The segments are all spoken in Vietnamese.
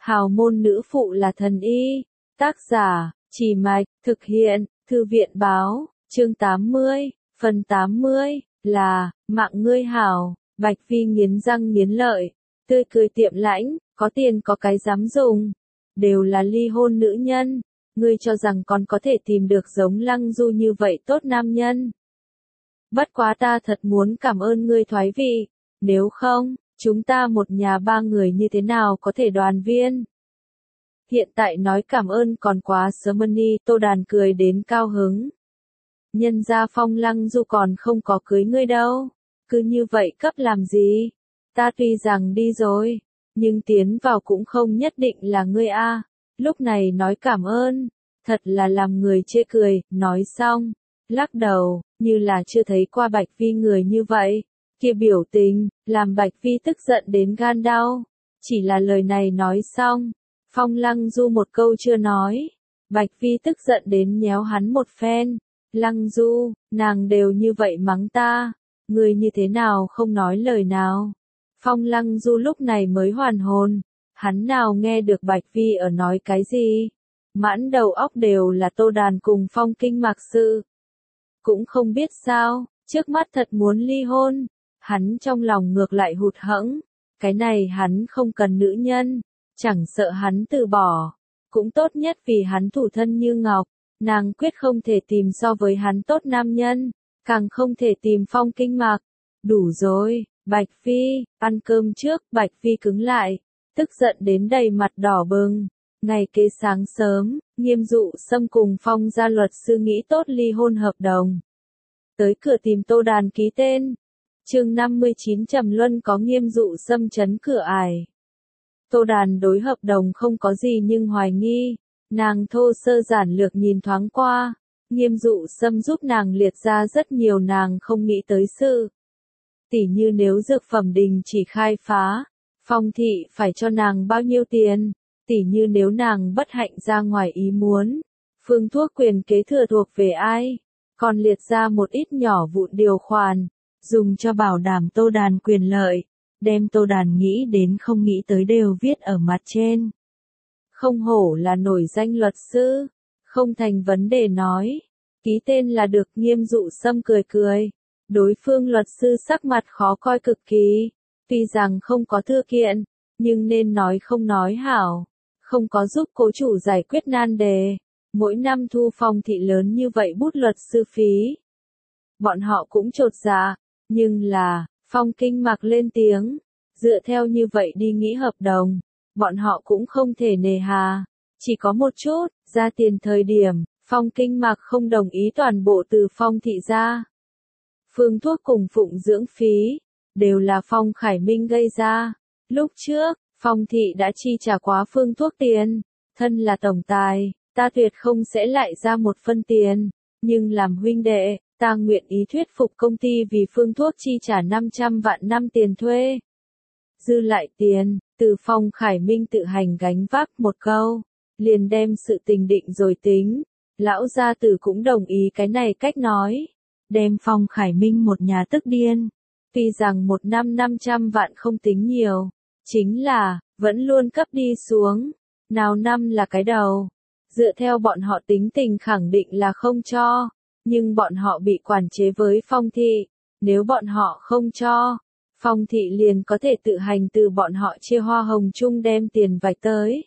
Hào môn nữ phụ là thần y. Tác giả, Trì Mạch, thực hiện, Thư viện báo, chương 80, phần 80, là, mạng ngươi hảo. Bạch Phi nghiến răng nghiến lợi, tươi cười tiệm lãnh, có tiền có cái dám dùng. Đều là ly hôn nữ nhân, ngươi cho rằng còn có thể tìm được giống Lăng Du như vậy tốt nam nhân. Bất quá ta thật muốn cảm ơn ngươi thoái vị, nếu không, chúng ta một nhà ba người như thế nào có thể đoàn viên. Hiện tại nói cảm ơn còn quá sớm đi, Tô Đàn cười đến cao hứng. Nhân gia Phong Lăng Du còn không có cưới ngươi đâu, cứ như vậy cấp làm gì? Ta tuy rằng đi rồi, nhưng tiến vào cũng không nhất định là ngươi a. Lúc này nói cảm ơn, thật là làm người chê cười, nói xong, lắc đầu, như là chưa thấy qua Bạch Phi người như vậy. Kia biểu tình, làm Bạch Phi tức giận đến gan đau. Chỉ là lời này nói xong, Phong Lăng Du một câu chưa nói, Bạch Phi tức giận đến nhéo hắn một phen. Lăng Du, nàng đều như vậy mắng ta, ngươi như thế nào không nói lời nào. Phong Lăng Du lúc này mới hoàn hồn, hắn nào nghe được Bạch Phi ở nói cái gì. Mãn đầu óc đều là Tô Đàn cùng Phong Kinh Mạc sự. Cũng không biết sao, trước mắt thật muốn ly hôn, hắn trong lòng ngược lại hụt hẫng. Cái này hắn không cần nữ nhân, chẳng sợ hắn từ bỏ, cũng tốt nhất vì hắn thủ thân như ngọc. Nàng quyết không thể tìm so với hắn tốt nam nhân, càng không thể tìm Phong Kinh Mạc. Đủ rồi, Bạch Phi, ăn cơm trước, Bạch Phi cứng lại, tức giận đến đầy mặt đỏ bừng. Ngày kế sáng sớm, Nghiêm Dụ Sâm cùng Phong gia luật sư nghĩ tốt ly hôn hợp đồng. Tới cửa tìm Tô Đàn ký tên. Chương 59 Trầm Luân có Nghiêm Dụ Sâm trấn cửa ải. Tô Đàn đối hợp đồng không có gì nhưng hoài nghi. Nàng thô sơ giản lược nhìn thoáng qua, Nghiêm Dụ Sâm giúp nàng liệt ra rất nhiều nàng không nghĩ tới sự. Tỉ như nếu dược phẩm đình chỉ khai phá, Phong thị phải cho nàng bao nhiêu tiền, tỉ như nếu nàng bất hạnh ra ngoài ý muốn, phương thuốc quyền kế thừa thuộc về ai, còn liệt ra một ít nhỏ vụn điều khoản, dùng cho bảo đảm Tô Đàn quyền lợi, đem Tô Đàn nghĩ đến không nghĩ tới đều viết ở mặt trên. Không hổ là nổi danh luật sư, không thành vấn đề nói, ký tên là được. Nghiêm Dụ Sâm cười cười, đối phương luật sư sắc mặt khó coi cực kỳ, tuy rằng không có thư kiện, nhưng nên nói không nói hảo, không có giúp cố chủ giải quyết nan đề, mỗi năm thu Phong thị lớn như vậy bút luật sư phí. Bọn họ cũng chột dạ, nhưng là, Phong Kinh Mạc lên tiếng, dựa theo như vậy đi nghĩ hợp đồng. Bọn họ cũng không thể nề hà, chỉ có một chút, ra tiền thời điểm, Phong Kinh Mạc không đồng ý toàn bộ từ Phong thị ra. Phương thuốc cùng phụng dưỡng phí, đều là Phong Khải Minh gây ra. Lúc trước, Phong thị đã chi trả quá phương thuốc tiền, thân là tổng tài, ta tuyệt không sẽ lại ra một phân tiền, nhưng làm huynh đệ, ta nguyện ý thuyết phục công ty vì phương thuốc chi trả 500 vạn năm tiền thuê. Dư lại tiền, từ Phong Khải Minh tự hành gánh vác một câu, liền đem sự tình định rồi tính. Lão gia tử cũng đồng ý cái này cách nói, đem Phong Khải Minh một nhà tức điên. Tuy rằng một năm 500 vạn không tính nhiều, chính là, vẫn luôn cấp đi xuống, nào năm là cái đầu. Dựa theo bọn họ tính tình khẳng định là không cho, nhưng bọn họ bị quản chế với Phong thị, nếu bọn họ không cho, Phong thị liền có thể tự hành từ bọn họ chia hoa hồng chung đem tiền vạch tới.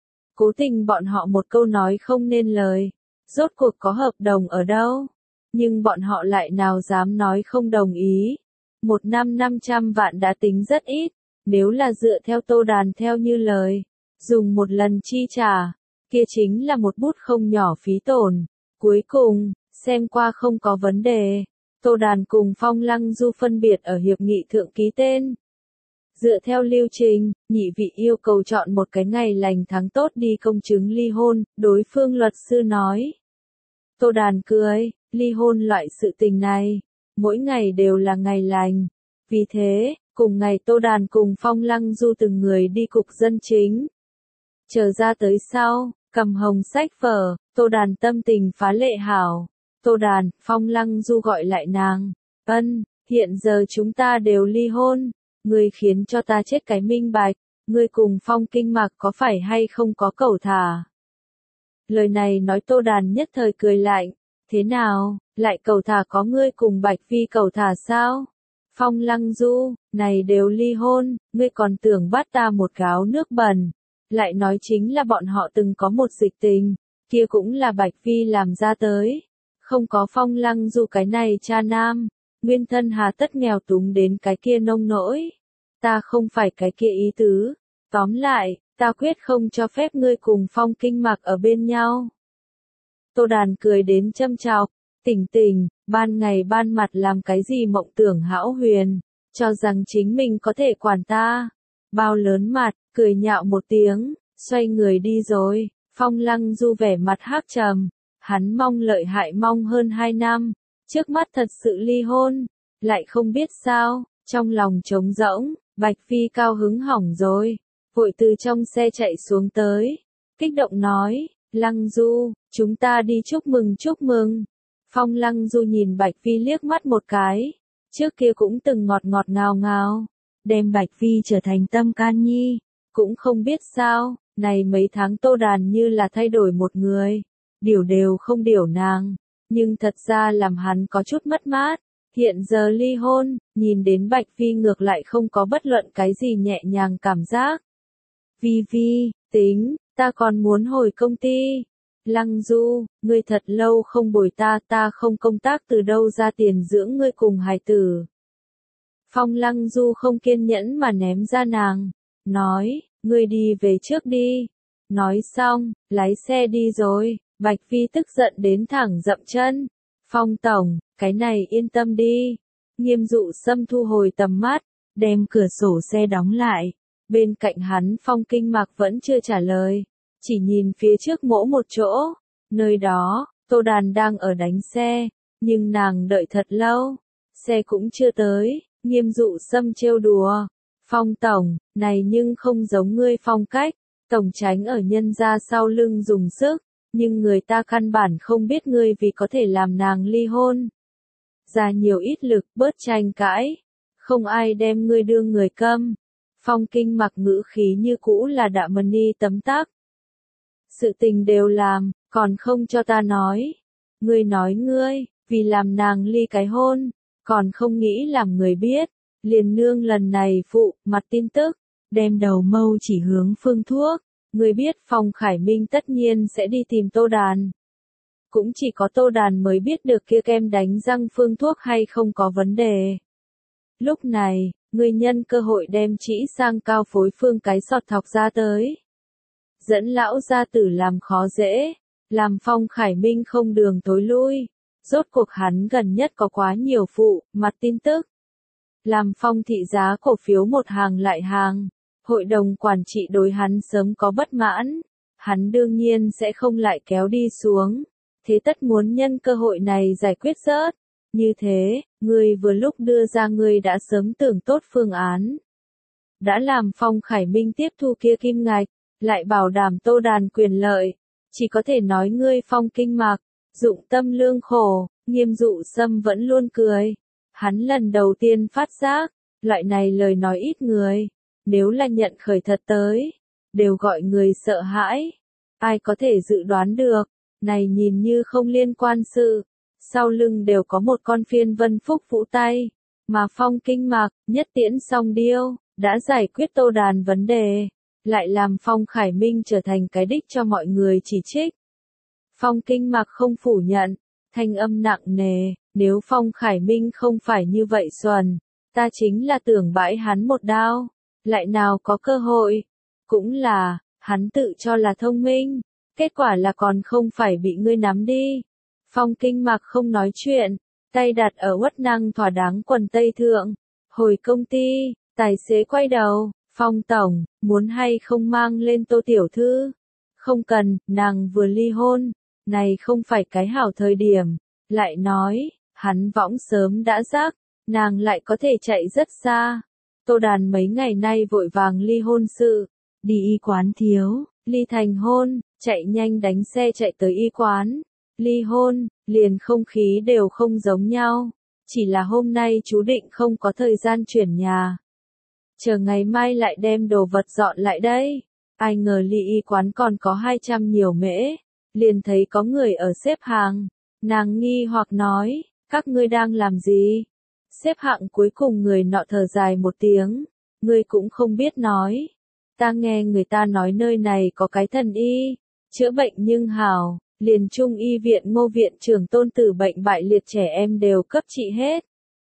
Cố tình bọn họ một câu nói không nên lời, rốt cuộc có hợp đồng ở đâu, nhưng bọn họ lại nào dám nói không đồng ý. Một năm 500 vạn đã tính rất ít, nếu là dựa theo Tô Đàn theo như lời, dùng một lần chi trả, kia chính là một bút không nhỏ phí tổn. Cuối cùng, xem qua không có vấn đề. Tô Đàn cùng Phong Lăng Du phân biệt ở hiệp nghị thượng ký tên. Dựa theo lưu trình, nhị vị yêu cầu chọn một cái ngày lành tháng tốt đi công chứng ly hôn, đối phương luật sư nói. Tô Đàn cười, ly hôn loại sự tình này, mỗi ngày đều là ngày lành. Vì thế, cùng ngày Tô Đàn cùng Phong Lăng Du từng người đi cục dân chính. Chờ ra tới sau, cầm hồng sách vở, Tô Đàn tâm tình phá lệ hảo. Tô Đàn, Phong Lăng Du gọi lại nàng. Hiện giờ chúng ta đều ly hôn. Ngươi khiến cho ta chết cái minh bạch. ngươi cùng Phong Kinh Mạc có phải hay không có cẩu thả? Lời này nói Tô Đàn nhất thời cười lạnh, thế nào, lại cẩu thả có ngươi cùng Bạch Vi cẩu thả sao? Phong Lăng Du, này đều ly hôn, ngươi còn tưởng bắt ta một gáo nước bẩn, lại nói chính là bọn họ từng có một dịch tình, kia cũng là Bạch Vi làm ra tới, không có Phong Lăng Du cái này cha nam, nguyên thân hà tất nghèo túng đến cái kia nông nỗi, ta không phải cái kia ý tứ, tóm lại, ta quyết không cho phép ngươi cùng Phong Kinh Mạc ở bên nhau. Tô Đàn cười đến châm chọc, tỉnh tỉnh, ban ngày ban mặt làm cái gì mộng tưởng hão huyền, cho rằng chính mình có thể quản ta. Bao lớn mặt, cười nhạo một tiếng, xoay người đi rồi, Phong Lăng Du vẻ mặt hắc trầm, hắn mong lợi hại mong hơn 2 năm, trước mắt thật sự ly hôn, lại không biết sao, trong lòng trống rỗng, Bạch Phi cao hứng hỏng rồi, vội từ trong xe chạy xuống tới, kích động nói, Lăng Du, chúng ta đi chúc mừng. Phong Lăng Du nhìn Bạch Phi liếc mắt một cái, trước kia cũng từng ngọt ngọt ngào ngào, đem Bạch Phi trở thành tâm can nhi, cũng không biết sao, này mấy tháng Tô Đàn như là thay đổi một người, điều đều không điều nàng, nhưng thật ra làm hắn có chút mất mát, hiện giờ ly hôn, nhìn đến Bạch Phi ngược lại không có bất luận cái gì nhẹ nhàng cảm giác. Vi Vi, tính, ta còn muốn hồi công ty. Lăng Du, ngươi thật lâu không bồi ta không công tác từ đâu ra tiền dưỡng ngươi cùng hài tử. Phong Lăng Du không kiên nhẫn mà ném ra nàng, nói, ngươi đi về trước đi. Nói xong, lái xe đi rồi, Bạch Phi tức giận đến thẳng dậm chân. Phong tổng, cái này yên tâm đi. Nghiêm Dụ Sâm thu hồi tầm mắt, đem cửa sổ xe đóng lại. Bên cạnh hắn Phong Kinh Mạc vẫn chưa trả lời, chỉ nhìn phía trước mỗi một chỗ. Nơi đó, Tô Đàn đang ở đánh xe, nhưng nàng đợi thật lâu, xe cũng chưa tới. Nghiêm Dụ Sâm trêu đùa, Phong tổng, này nhưng không giống ngươi phong cách, tổng tránh ở nhân ra sau lưng dùng sức, nhưng người ta căn bản không biết ngươi vì có thể làm nàng ly hôn. Ra nhiều ít lực bớt tranh cãi, không ai đem ngươi đưa người câm. Phong Kinh Mặc ngữ khí như cũ là đạm mân ni tấm tắc. Sự tình đều làm, còn không cho ta nói. Ngươi nói ngươi, vì làm nàng ly cái hôn, còn không nghĩ làm người biết. Liền nương lần này phụ, mặt tin tức, đem đầu mâu chỉ hướng Phương Thuốc. Ngươi biết Phong Khải Minh tất nhiên sẽ đi tìm Tô Đàn. Cũng chỉ có Tô Đàn mới biết được kia kem đánh răng Phương Thuốc hay không có vấn đề. Lúc này, ngươi nhân cơ hội đem chỉ sang cao phối phương cái sọt thọc ra tới. Dẫn lão gia tử làm khó dễ, làm Phong Khải Minh không đường tối lui. Rốt cuộc hắn gần nhất có quá nhiều phụ, mặt tin tức. Làm Phong thị giá cổ phiếu một hàng lại hàng. Hội đồng quản trị đối hắn sớm có bất mãn. Hắn đương nhiên sẽ không lại kéo đi xuống. Thế tất muốn nhân cơ hội này giải quyết rớt. Như thế, ngươi vừa lúc đưa ra ngươi đã sớm tưởng tốt phương án. Đã làm Phong Khải Minh tiếp thu kia kim ngạch, lại bảo đảm Tô Đàn quyền lợi. Chỉ có thể nói ngươi Phong Kinh Mạc, dụng tâm lương khổ, Nghiêm Dụ Sâm vẫn luôn cười. Hắn lần đầu tiên phát giác, loại này lời nói ít người, nếu là nhận khởi thật tới, đều gọi người sợ hãi. Ai có thể dự đoán được, này nhìn như không liên quan sự. Sau lưng đều có một con phiên vân phúc vũ tay, mà Phong Kinh Mạc, nhất tiễn song điêu, đã giải quyết Tô Đàn vấn đề, lại làm Phong Khải Minh trở thành cái đích cho mọi người chỉ trích. Phong Kinh Mạc không phủ nhận, thanh âm nặng nề, nếu Phong Khải Minh không phải như vậy xuẩn, ta chính là tưởng bãi hắn một đao, lại nào có cơ hội, cũng là, hắn tự cho là thông minh, kết quả là còn không phải bị ngươi nắm đi. Phong Kinh Mạc không nói chuyện, tay đặt ở uất năng thỏa đáng quần tây thượng. Hồi công ty, tài xế quay đầu, Phong tổng, muốn hay không mang lên Tô tiểu thư? Không cần, nàng vừa ly hôn, này không phải cái hảo thời điểm. Lại nói, hắn võng sớm đã rác, nàng lại có thể chạy rất xa. Tô Đàn mấy ngày nay vội vàng ly hôn sự, đi y quán thiếu, ly thành hôn, chạy nhanh đánh xe chạy tới y quán. Ly hôn, liền không khí đều không giống nhau, chỉ là hôm nay chú định không có thời gian chuyển nhà. chờ ngày mai lại đem đồ vật dọn lại đây. Ai ngờ ly y quán còn có 200 nhiều mễ, liền thấy có người ở xếp hàng. Nàng nghi hoặc nói, các ngươi đang làm gì? Xếp hạng cuối cùng người nọ thở dài một tiếng, ngươi cũng không biết nói. Ta nghe người ta nói nơi này có cái thần y, chữa bệnh nhưng hảo, liền trung y viện Ngô viện trưởng Tôn Tử bệnh bại liệt trẻ em đều cấp trị hết.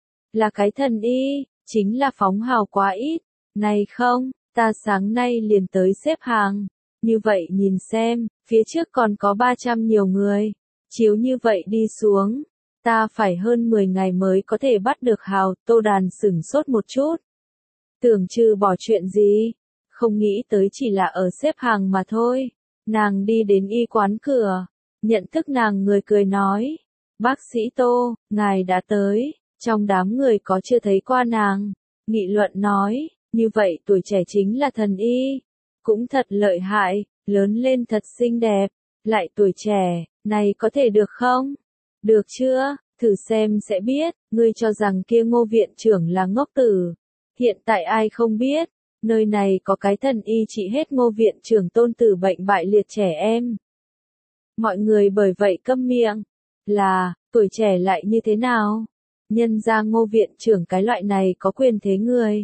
Là cái thần y, chính là phóng hào quá ít, này không, ta sáng nay liền tới xếp hàng, như vậy nhìn xem, phía trước còn có 300 nhiều người, chiếu như vậy đi xuống, ta phải hơn 10 ngày mới có thể bắt được hào. Tô Đàn sửng sốt một chút, tưởng trừ bỏ chuyện gì, không nghĩ tới chỉ là ở xếp hàng mà thôi. Nàng đi đến y quán cửa, nhận thức nàng người cười nói, bác sĩ Tô, ngài đã tới. Trong đám người có chưa thấy qua nàng, nghị luận nói, như vậy tuổi trẻ chính là thần y, cũng thật lợi hại, lớn lên thật xinh đẹp, lại tuổi trẻ, này có thể được không? Được chưa, thử xem sẽ biết. Ngươi cho rằng kia Ngô viện trưởng là ngốc tử, hiện tại ai không biết, nơi này có cái thần y trị hết Ngô viện trưởng Tôn Tử bệnh bại liệt trẻ em. Mọi người bởi vậy câm miệng, là, tuổi trẻ lại như thế nào? Nhân ra Ngô viện trưởng cái loại này có quyền thế người,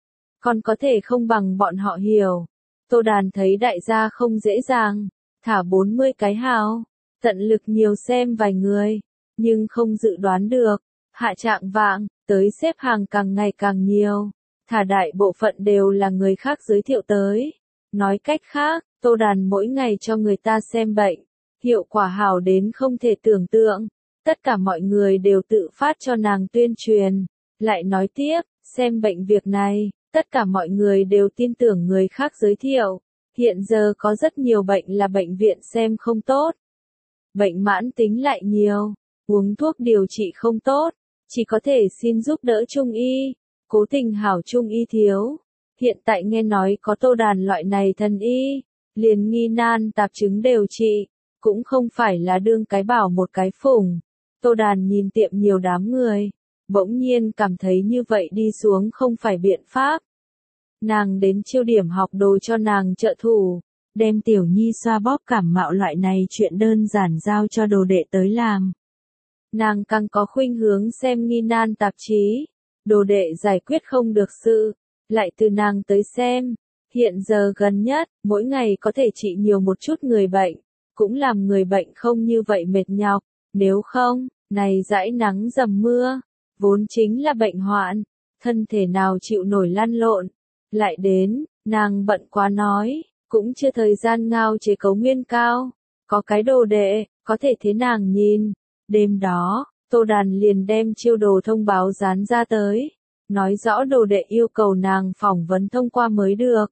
còn có thể không bằng bọn họ hiểu. Tô Đàn thấy đại gia không dễ dàng, thả 40 cái hào, tận lực nhiều xem vài người, nhưng không dự đoán được, hạ trạng vạng, tới xếp hàng càng ngày càng nhiều, thả đại bộ phận đều là người khác giới thiệu tới. Nói cách khác, Tô Đàn mỗi ngày cho người ta xem bệnh, hiệu quả hảo đến không thể tưởng tượng. Tất cả mọi người đều tự phát cho nàng tuyên truyền, lại nói tiếp, xem bệnh việc này, tất cả mọi người đều tin tưởng người khác giới thiệu. Hiện giờ có rất nhiều bệnh là bệnh viện xem không tốt. Bệnh mãn tính lại nhiều, uống thuốc điều trị không tốt, chỉ có thể xin giúp đỡ trung y, cố tình hảo trung y thiếu. Hiện tại nghe nói có Tô Đàn loại này thần y, liền nghi nan tạp chứng đều trị, cũng không phải là đương cái bảo một cái phủng. Tô Đàn nhìn tiệm nhiều đám người, bỗng nhiên cảm thấy như vậy đi xuống không phải biện pháp. Nàng đến Chiêu Điểm học đồ cho nàng trợ thủ, đem Tiểu Nhi xoa bóp cảm mạo loại này chuyện đơn giản giao cho đồ đệ tới làm. Nàng càng có khuynh hướng xem nghi nan tạp chí, đồ đệ giải quyết không được sự, lại từ nàng tới xem. Hiện giờ gần nhất, mỗi ngày có thể trị nhiều một chút người bệnh, cũng làm người bệnh không như vậy mệt nhọc. Nếu không, này dãi nắng dầm mưa, vốn chính là bệnh hoạn, thân thể nào chịu nổi lăn lộn. Lại đến, nàng bận quá nói, cũng chưa thời gian ngao chế cấu nguyên cao, có cái đồ đệ, có thể thế nàng nhìn. Đêm đó, Tô Đàn liền đem chiêu đồ thông báo dán ra tới, nói rõ đồ đệ yêu cầu nàng phỏng vấn thông qua mới được.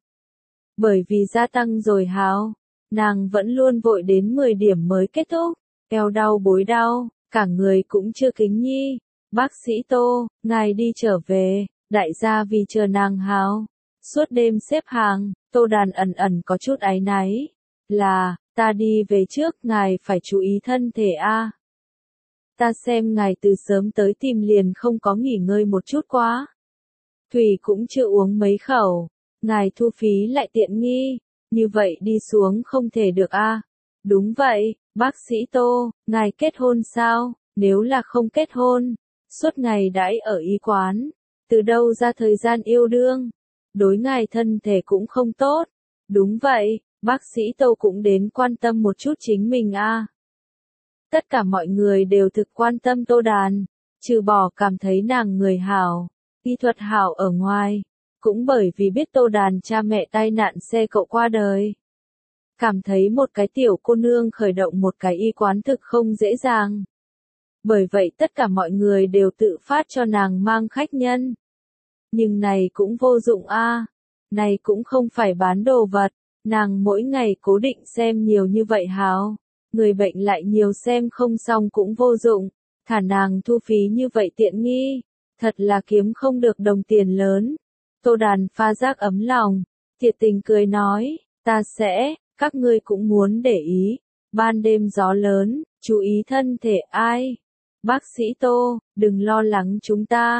Bởi vì gia tăng rồi hào, nàng vẫn luôn vội đến 10 điểm mới kết thúc, eo đau bối đau, cả người cũng chưa kính nhi. Bác sĩ Tô, ngài đi trở về, đại gia vì chờ nàng hào. Suốt đêm xếp hàng, Tô Đàn ẩn ẩn có chút áy náy, là, ta đi về trước, ngài phải chú ý thân thể a. Ta xem ngài từ sớm tới tìm liền không có nghỉ ngơi một chút quá. Thủy cũng chưa uống mấy khẩu, ngài thu phí lại tiện nghi, như vậy đi xuống không thể được a. Đúng vậy, bác sĩ Tô, ngài kết hôn sao? Nếu là không kết hôn, suốt ngày đãi ở y quán, từ đâu ra thời gian yêu đương? Đối ngài thân thể cũng không tốt. Đúng vậy, bác sĩ Tô cũng đến quan tâm một chút chính mình a. Tất cả mọi người đều thực quan tâm Tô Đàn, trừ bỏ cảm thấy nàng người hảo, y thuật hảo ở ngoài, cũng bởi vì biết Tô Đàn cha mẹ tai nạn xe cộ qua đời. Cảm thấy một cái tiểu cô nương khởi động một cái y quán thực không dễ dàng. Bởi vậy tất cả mọi người đều tự phát cho nàng mang khách nhân. Nhưng này cũng vô dụng a, này cũng không phải bán đồ vật, nàng mỗi ngày cố định xem nhiều như vậy hào, người bệnh lại nhiều xem không xong cũng vô dụng, thả nàng thu phí như vậy tiện nghi, thật là kiếm không được đồng tiền lớn. Tô Đàn pha giác ấm lòng, thiệt tình cười nói, ta sẽ, các ngươi cũng muốn để ý, ban đêm gió lớn, chú ý thân thể ai. Bác sĩ Tô, đừng lo lắng chúng ta,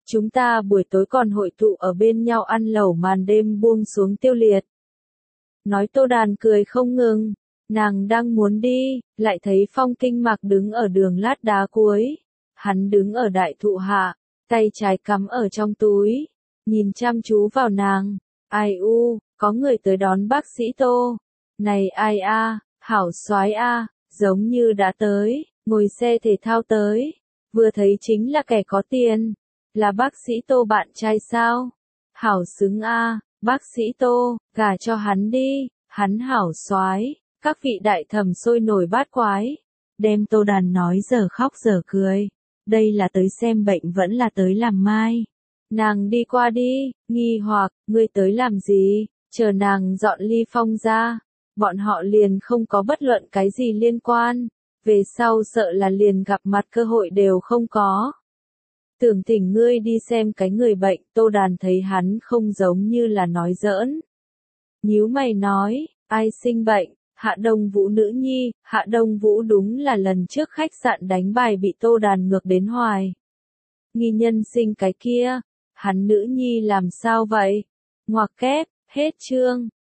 Chúng ta buổi tối còn hội tụ ở bên nhau ăn lẩu màn đêm buông xuống tiêu liệt. Nói Tô Đàn cười không ngừng, nàng đang muốn đi, lại thấy Phong Kinh Mạc đứng ở đường lát đá cuối. Hắn đứng ở đại thụ hạ, tay trái cắm ở trong túi, nhìn chăm chú vào nàng. Ai u, có người tới đón bác sĩ Tô. Này ai a, hảo soái a, giống như đã tới, ngồi xe thể thao tới. Vừa thấy chính là kẻ có tiền. Là bác sĩ Tô bạn trai sao? Hảo xứng a, bác sĩ Tô, gả cho hắn đi, hắn hảo soái. Các vị đại thẩm sôi nổi bát quái. Đem Tô Đàn nói giờ khóc giờ cười. Đây là tới xem bệnh vẫn là tới làm mai. Nàng đi qua đi, nghi hoặc, ngươi tới làm gì? Chờ nàng dọn ly Phong ra. Bọn họ liền không có bất luận cái gì liên quan. Về sau sợ là liền gặp mặt cơ hội đều không có. Tưởng thỉnh ngươi đi xem cái người bệnh. Tô Đàn thấy hắn không giống như là nói giỡn. Nhíu mày nói, ai sinh bệnh? Hạ Đông Vũ nữ nhi. Hạ Đông Vũ đúng là lần trước khách sạn đánh bài bị Tô Đàn ngược đến hoài. Nghi nhân sinh cái kia. Hắn nữ nhi làm sao vậy? Ngoặc kép, hết chương.